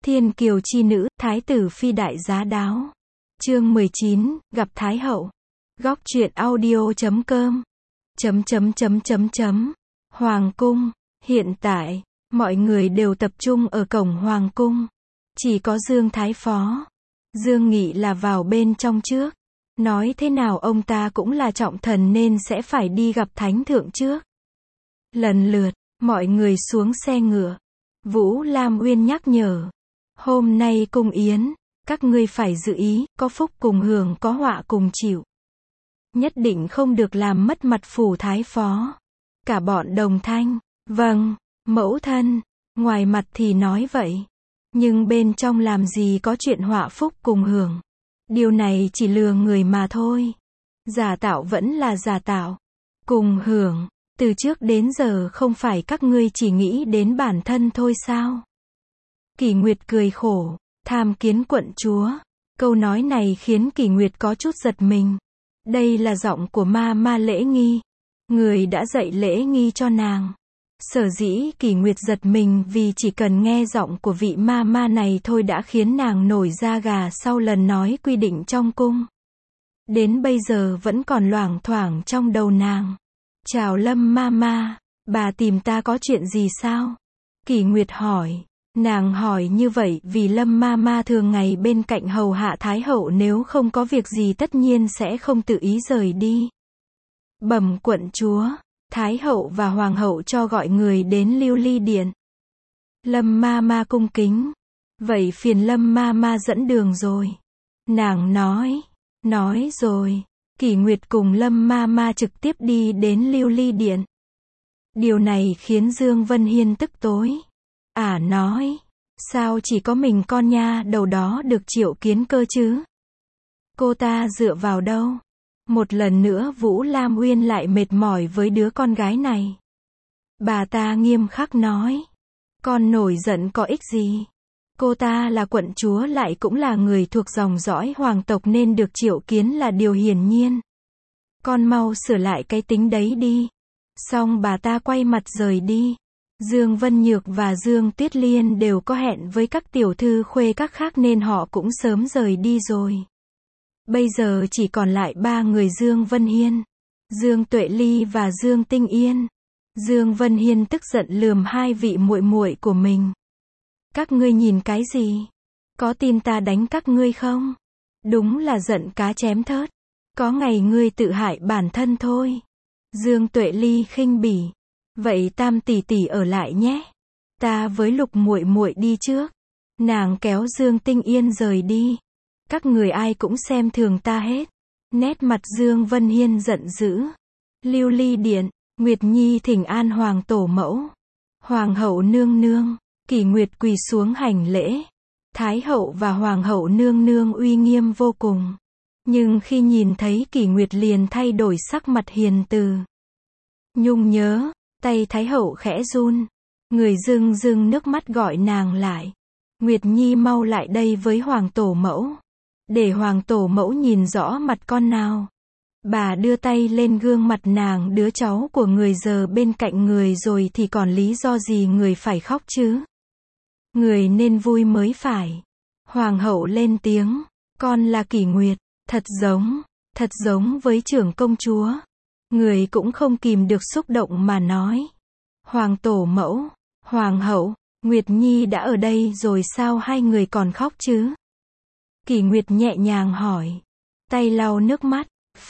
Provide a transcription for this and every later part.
Thiên kiều chi nữ, thái tử phi đại giá đáo. Chương 19, gặp Thái hậu. Góc truyện audio.com. Hoàng cung. Hiện tại, mọi người đều tập trung ở cổng Hoàng cung. Chỉ có Dương Thái Phó. Dương Nghị là vào bên trong trước. Nói thế nào ông ta cũng là trọng thần nên sẽ phải đi gặp Thánh thượng trước. Lần lượt, mọi người xuống xe ngựa. Vũ Lam Uyên nhắc nhở. Hôm nay cung yến, các ngươi phải giữ ý, có phúc cùng hưởng có họa cùng chịu. Nhất định không được làm mất mặt phủ Thái Phó. Cả bọn đồng thanh, vâng, mẫu thân, ngoài mặt thì nói vậy. Nhưng bên trong làm gì có chuyện họa phúc cùng hưởng. Điều này chỉ lừa người mà thôi. Giả tạo vẫn là giả tạo. Cùng hưởng, từ trước đến giờ không phải các ngươi chỉ nghĩ đến bản thân thôi sao? Kỷ Nguyệt cười khổ, tham kiến quận chúa. Câu nói này khiến Kỷ Nguyệt có chút giật mình. Đây là giọng của ma Lễ Nghi. Người đã dạy Lễ Nghi cho nàng. Sở dĩ Kỷ Nguyệt giật mình vì chỉ cần nghe giọng của vị ma này thôi đã khiến nàng nổi da gà sau lần nói quy định trong cung. Đến bây giờ vẫn còn loảng thoảng trong đầu nàng. Chào Lâm ma, bà tìm ta có chuyện gì sao? Kỷ Nguyệt hỏi. Nàng hỏi như vậy vì Lâm ma thường ngày bên cạnh hầu hạ Thái hậu, nếu không có việc gì tất nhiên sẽ không tự ý rời đi. Bẩm quận chúa, Thái hậu và Hoàng hậu cho gọi người đến Lưu Ly Điện. Lâm ma cung kính. Vậy phiền Lâm ma dẫn đường rồi. Nàng nói rồi. Kỷ Nguyệt cùng Lâm ma trực tiếp đi đến Lưu Ly Điện. Điều này khiến Dương Vân Hiên tức tối. Nói, sao chỉ có mình con nha đầu đó được triệu kiến cơ chứ? Cô ta dựa vào đâu? Một lần nữa Vũ Lam Uyên lại mệt mỏi với đứa con gái này. Bà ta nghiêm khắc nói. Con nổi giận có ích gì? Cô ta là quận chúa lại cũng là người thuộc dòng dõi hoàng tộc nên được triệu kiến là điều hiển nhiên. Con mau sửa lại cái tính đấy đi. Xong bà ta quay mặt rời đi. Dương Vân Nhược và Dương Tuyết Liên đều có hẹn với các tiểu thư khuê các khác nên họ cũng sớm rời đi rồi. Bây giờ chỉ còn lại ba người Dương Vân Hiên, Dương Tuệ Ly và Dương Tinh Yên. Dương Vân Hiên tức giận lườm hai vị muội muội của mình. Các ngươi nhìn cái gì? Có tin ta đánh các ngươi không? Đúng là giận cá chém thớt. Có ngày ngươi tự hại bản thân thôi. Dương Tuệ Ly khinh bỉ. Vậy Tam tỷ tỷ ở lại nhé. Ta với Lục muội muội đi trước. Nàng kéo Dương Tinh Yên rời đi. Các người ai cũng xem thường ta hết. Nét mặt Dương Vân Hiên giận dữ. Lưu Ly Điện, Nguyệt Nhi thỉnh an Hoàng tổ mẫu. Hoàng hậu nương nương. Kỷ Nguyệt quỳ xuống hành lễ. Thái hậu và Hoàng hậu nương nương uy nghiêm vô cùng. Nhưng khi nhìn thấy Kỷ Nguyệt liền thay đổi sắc mặt hiền từ. Nhung nhớ, tay Thái hậu khẽ run. Người rưng nước mắt gọi nàng lại. Nguyệt Nhi mau lại đây với Hoàng tổ mẫu. Để Hoàng tổ mẫu nhìn rõ mặt con nào. Bà đưa tay lên gương mặt nàng, đứa cháu của người giờ bên cạnh người rồi thì còn lý do gì người phải khóc chứ? Người nên vui mới phải. Hoàng hậu lên tiếng. Con là Kỷ Nguyệt. Thật giống với trưởng công chúa. Người cũng không kìm được xúc động mà nói. Hoàng tổ mẫu, Hoàng hậu, Nguyệt Nhi đã ở đây rồi sao hai người còn khóc chứ? Kỷ Nguyệt nhẹ nhàng hỏi. Tay lau nước mắt.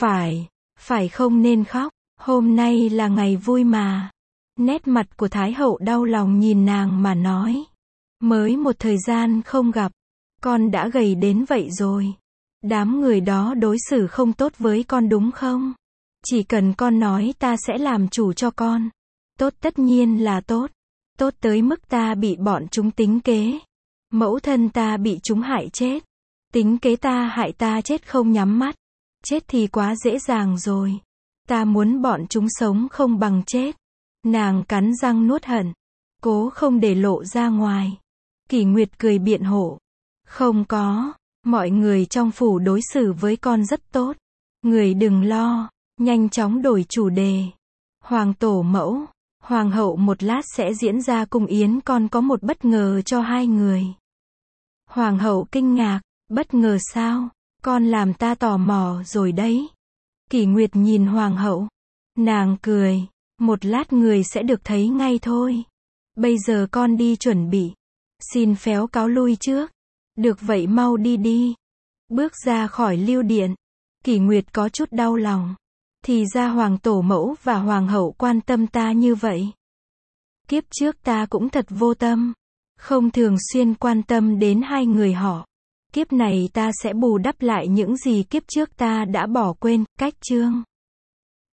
Phải không nên khóc. Hôm nay là ngày vui mà. Nét mặt của Thái hậu đau lòng nhìn nàng mà nói. Mới một thời gian không gặp. Con đã gầy đến vậy rồi. Đám người đó đối xử không tốt với con đúng không? Chỉ cần con nói ta sẽ làm chủ cho con. Tốt tất nhiên là tốt. Tốt tới mức ta bị bọn chúng tính kế. Mẫu thân ta bị chúng hại chết. Tính kế ta hại ta chết không nhắm mắt. Chết thì quá dễ dàng rồi. Ta muốn bọn chúng sống không bằng chết. Nàng cắn răng nuốt hận. Cố không để lộ ra ngoài. Kỷ Nguyệt cười biện hộ. Không có. Mọi người trong phủ đối xử với con rất tốt. Người đừng lo. Nhanh chóng đổi chủ đề. Hoàng tổ mẫu, Hoàng hậu một lát sẽ diễn ra cung yến, con có một bất ngờ cho hai người. Hoàng hậu kinh ngạc, bất ngờ sao? Con làm ta tò mò rồi đấy. Kỷ Nguyệt nhìn hoàng hậu. Nàng cười, một lát người sẽ được thấy ngay thôi. Bây giờ con đi chuẩn bị. Xin phéo cáo lui trước. Được vậy mau đi đi. Bước ra khỏi lưu điện. Kỷ Nguyệt có chút đau lòng. Thì ra hoàng tổ mẫu và hoàng hậu quan tâm ta như vậy. Kiếp trước ta cũng thật vô tâm. Không thường xuyên quan tâm đến hai người họ. Kiếp này ta sẽ bù đắp lại những gì kiếp trước ta đã bỏ quên. Cách chương